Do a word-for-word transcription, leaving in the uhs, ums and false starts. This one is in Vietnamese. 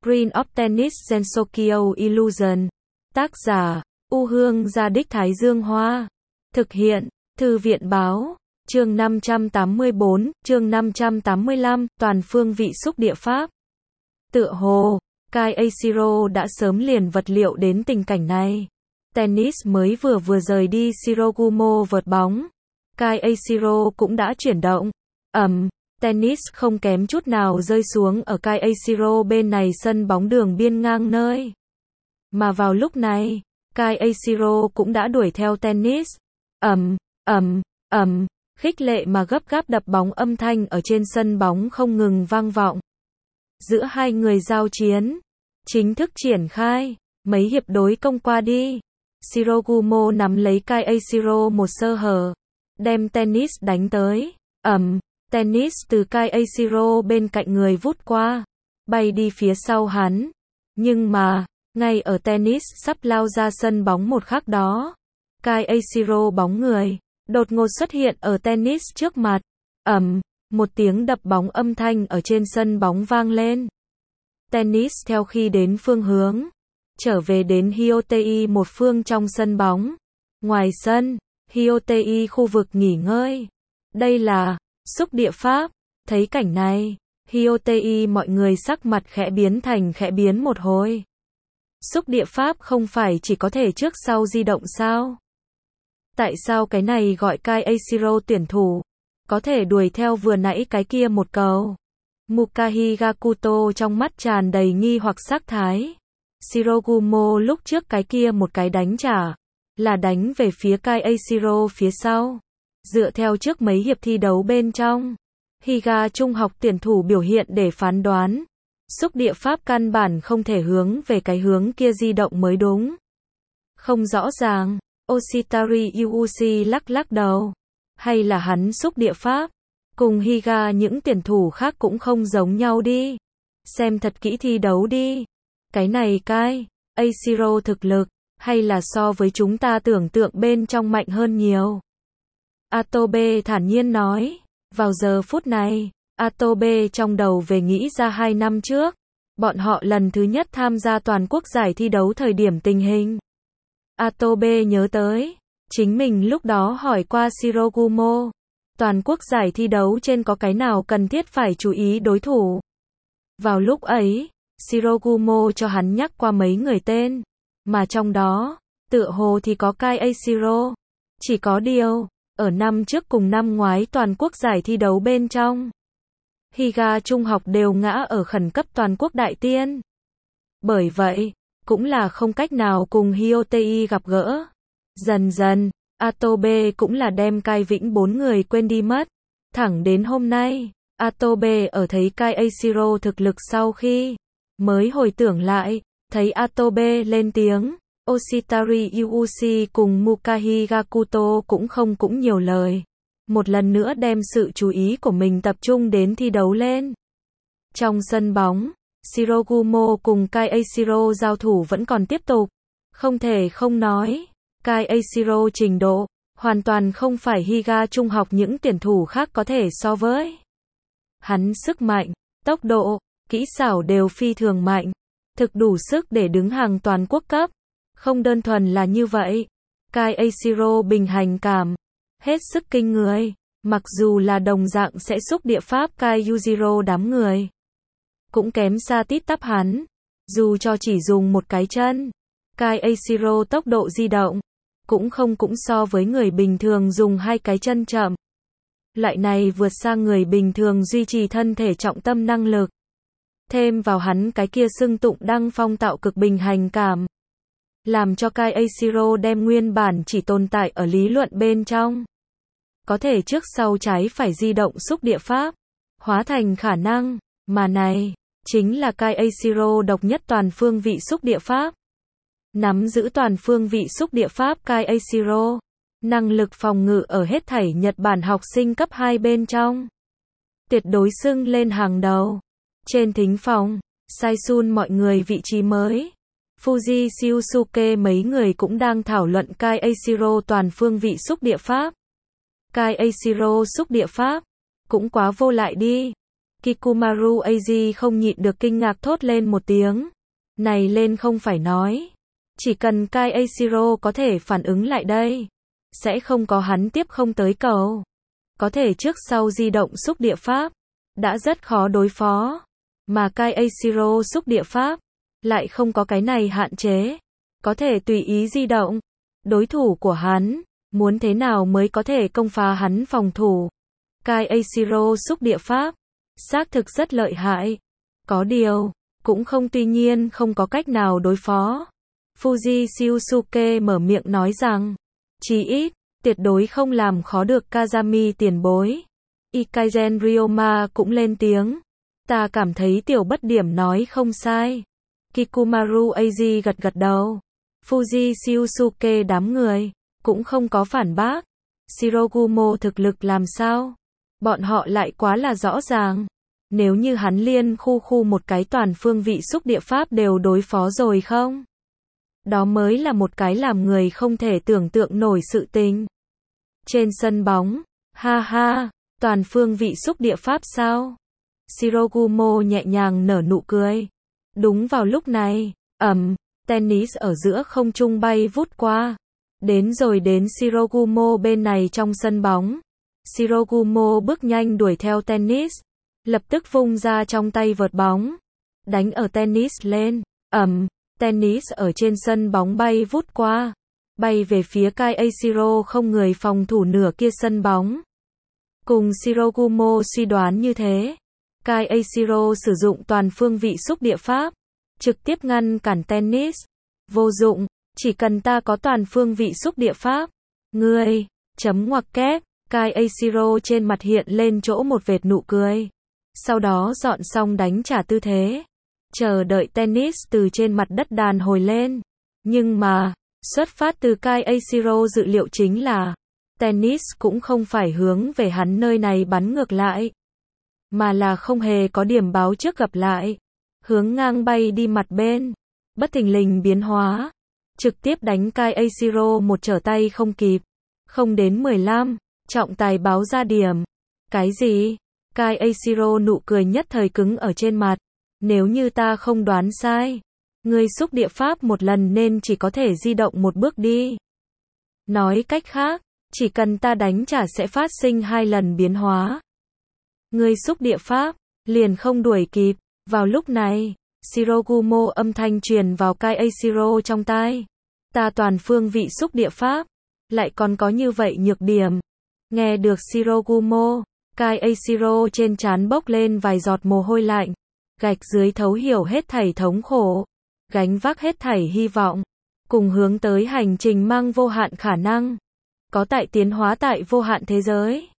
Screen of Tennis Gensokyo Illusion. Tác giả, U Hương Gia Đích Thái Dương Hoa. Thực hiện, Thư viện Báo. Chương năm trăm tám mươi bốn, chương năm trăm tám mươi lăm, toàn phương vị xúc địa pháp. Tựa hồ, Kai Eiichiro đã sớm liền vật liệu đến tình cảnh này. Tennis mới vừa vừa rời đi Shirogumo vợt bóng. Kai Eiichiro cũng đã chuyển động. Ầm, tennis không kém chút nào rơi xuống ở Kai Eiichiro bên này sân bóng đường biên ngang nơi. Mà vào lúc này, Kai Eiichiro cũng đã đuổi theo tennis. Ầm, ầm, ầm, khích lệ mà gấp gáp đập bóng âm thanh ở trên sân bóng không ngừng vang vọng. Giữa hai người giao chiến, chính thức triển khai, mấy hiệp đối công qua đi. Shirogumo nắm lấy Kai Eiichiro một sơ hở, đem tennis đánh tới. Ầm, tennis từ Kai Eiichiro bên cạnh người vút qua, bay đi phía sau hắn. Nhưng mà, ngay ở tennis sắp lao ra sân bóng một khắc đó, Kai Eiichiro bóng người đột ngột xuất hiện ở tennis trước mặt. Ầm, một tiếng đập bóng âm thanh ở trên sân bóng vang lên. Tennis theo khi đến phương hướng, trở về đến Hyotei một phương trong sân bóng. Ngoài sân, Hyotei khu vực nghỉ ngơi. Đây là xúc địa pháp. Thấy cảnh này, Hyotei mọi người sắc mặt khẽ biến thành khẽ biến một hồi. Xúc địa pháp không phải chỉ có thể trước sau di động sao? Tại sao cái này gọi Kai Eiichiro tuyển thủ có thể đuổi theo vừa nãy cái kia một cầu? Mukahi Gakuto trong mắt tràn đầy nghi hoặc sắc thái. Shirogumo lúc trước cái kia một cái đánh trả là đánh về phía Kai Eiichiro phía sau. Dựa theo trước mấy hiệp thi đấu bên trong, Higa trung học tuyển thủ biểu hiện để phán đoán, xúc địa pháp căn bản không thể hướng về cái hướng kia di động mới đúng. Không rõ ràng. Oshitari Yuuchi lắc lắc đầu. Hay là hắn xúc địa pháp cùng Higa những tuyển thủ khác cũng không giống nhau đi. Xem thật kỹ thi đấu đi. Cái này Kai Eiichiro thực lực hay là so với chúng ta tưởng tượng bên trong mạnh hơn nhiều. Atobe thản nhiên nói. Vào giờ phút này, Atobe trong đầu về nghĩ ra hai năm trước, bọn họ lần thứ nhất tham gia toàn quốc giải thi đấu thời điểm tình hình. Atobe nhớ tới, chính mình lúc đó hỏi qua Shirogumo, toàn quốc giải thi đấu trên có cái nào cần thiết phải chú ý đối thủ. Vào lúc ấy, Shirogumo cho hắn nhắc qua mấy người tên, mà trong đó, tựa hồ thì có Kai Eiichiro. Chỉ có điều, ở năm trước cùng năm ngoái toàn quốc giải thi đấu bên trong, Higa trung học đều ngã ở khẩn cấp toàn quốc đại tiên. Bởi vậy, cũng là không cách nào cùng Hyotei gặp gỡ. Dần dần, Atobe cũng là đem Kai Vĩnh bốn người quên đi mất. Thẳng đến hôm nay, Atobe ở thấy Kai Eiichiro thực lực sau khi mới hồi tưởng lại, thấy Atobe lên tiếng, Oshitari Yuuchi cùng Mukahi Gakuto cũng không cũng nhiều lời. Một lần nữa đem sự chú ý của mình tập trung đến thi đấu lên. Trong sân bóng, Shirogumo cùng Kai Eiichiro giao thủ vẫn còn tiếp tục. Không thể không nói, Kai Eiichiro trình độ hoàn toàn không phải Higa trung học những tuyển thủ khác có thể so với. Hắn sức mạnh, tốc độ, kỹ xảo đều phi thường mạnh, thực đủ sức để đứng hàng toàn quốc cấp. Không đơn thuần là như vậy, Kai Eiichiro bình hành cảm hết sức kinh người, mặc dù là đồng dạng sẽ xúc địa pháp Kai Yujiro đám người cũng kém xa tít tắp hắn. Dù cho chỉ dùng một cái chân, Kai Eiichiro tốc độ di động cũng không cũng so với người bình thường dùng hai cái chân chậm. Loại này vượt xa người bình thường duy trì thân thể trọng tâm năng lực. Thêm vào hắn cái kia xưng tụng đăng phong tạo cực bình hành cảm, làm cho Kai Eiichiro đem nguyên bản chỉ tồn tại ở lý luận bên trong, có thể trước sau trái phải di động xúc địa pháp, hóa thành khả năng, mà này, chính là Kai Eiichiro độc nhất toàn phương vị xúc địa pháp. Nắm giữ toàn phương vị xúc địa pháp Kai Eiichiro, năng lực phòng ngự ở hết thảy Nhật Bản học sinh cấp hai bên trong, tuyệt đối xưng lên hàng đầu. Trên thính phòng, Saisun mọi người vị trí mới. Fuji Shiusuke mấy người cũng đang thảo luận Kai Eiichiro toàn phương vị xúc địa pháp. Kai Eiichiro xúc địa pháp, cũng quá vô lại đi. Kikumaru Aji không nhịn được kinh ngạc thốt lên một tiếng. Này lên không phải nói. Chỉ cần Kai Eiichiro có thể phản ứng lại đây. Sẽ không có hắn tiếp không tới cầu. Có thể trước sau di động xúc địa pháp. Đã rất khó đối phó. Mà Kai Eiichiro xúc địa pháp. Lại không có cái này hạn chế. Có thể tùy ý di động. Đối thủ của hắn. Muốn thế nào mới có thể công phá hắn phòng thủ. Kai Eiichiro xúc địa pháp. Xác thực rất lợi hại. Có điều. Cũng không tuy nhiên không có cách nào đối phó. Fuji Shiosuke mở miệng nói rằng. Chí ít. Tuyệt đối không làm khó được Kazami tiền bối. Ikaigen Ryoma cũng lên tiếng. Ta cảm thấy tiểu bất điểm nói không sai. Kikumaru Aji gật gật đầu. Fuji Shiosuke đám người. Cũng không có phản bác. Shirogumo thực lực làm sao? Bọn họ lại quá là rõ ràng. Nếu như hắn liên khu khu một cái toàn phương vị xúc địa pháp đều đối phó rồi không? Đó mới là một cái làm người không thể tưởng tượng nổi sự tình. Trên sân bóng, ha ha, toàn phương vị xúc địa pháp sao? Shirogumo nhẹ nhàng nở nụ cười. Đúng vào lúc này, ầm, tennis ở giữa không trung bay vút qua. Đến rồi đến Shirogumo bên này trong sân bóng. Shirogumo bước nhanh đuổi theo tennis. Lập tức vung ra trong tay vợt bóng. Đánh ở tennis lên, ầm, tennis ở trên sân bóng bay vút qua. Bay về phía Kai Eiichiro không người phòng thủ nửa kia sân bóng. Cùng Shirogumo suy đoán như thế. Kai Eiichiro sử dụng toàn phương vị xúc địa pháp. Trực tiếp ngăn cản tennis. Vô dụng, chỉ cần ta có toàn phương vị xúc địa pháp. Ngươi, chấm ngoặc kép, Kai Eiichiro trên mặt hiện lên chỗ một vệt nụ cười. Sau đó dọn xong đánh trả tư thế. Chờ đợi tennis từ trên mặt đất đàn hồi lên. Nhưng mà, xuất phát từ Kai Eiichiro dự liệu chính là, tennis cũng không phải hướng về hắn nơi này bắn ngược lại. Mà là không hề có điểm báo trước gặp lại. Hướng ngang bay đi mặt bên. Bất thình lình biến hóa. Trực tiếp đánh Kai Eiichiro một trở tay không kịp. Không đến mười lăm, trọng tài báo ra điểm. Cái gì? Kai Eiichiro nụ cười nhất thời cứng ở trên mặt. Nếu như ta không đoán sai, ngươi xúc địa pháp một lần nên chỉ có thể di động một bước đi. Nói cách khác, chỉ cần ta đánh trả sẽ phát sinh hai lần biến hóa. Ngươi xúc địa pháp, liền không đuổi kịp. Vào lúc này, Shirogumo âm thanh truyền vào Kai Eiichiro trong tai. Ta toàn phương vị xúc địa pháp, lại còn có như vậy nhược điểm. Nghe được Shirogumo, Kai Eiichiro trên trán bốc lên vài giọt mồ hôi lạnh. Gạch dưới thấu hiểu hết thảy thống khổ. Gánh vác hết thảy hy vọng. Cùng hướng tới hành trình mang vô hạn khả năng. Có tại tiến hóa tại vô hạn thế giới.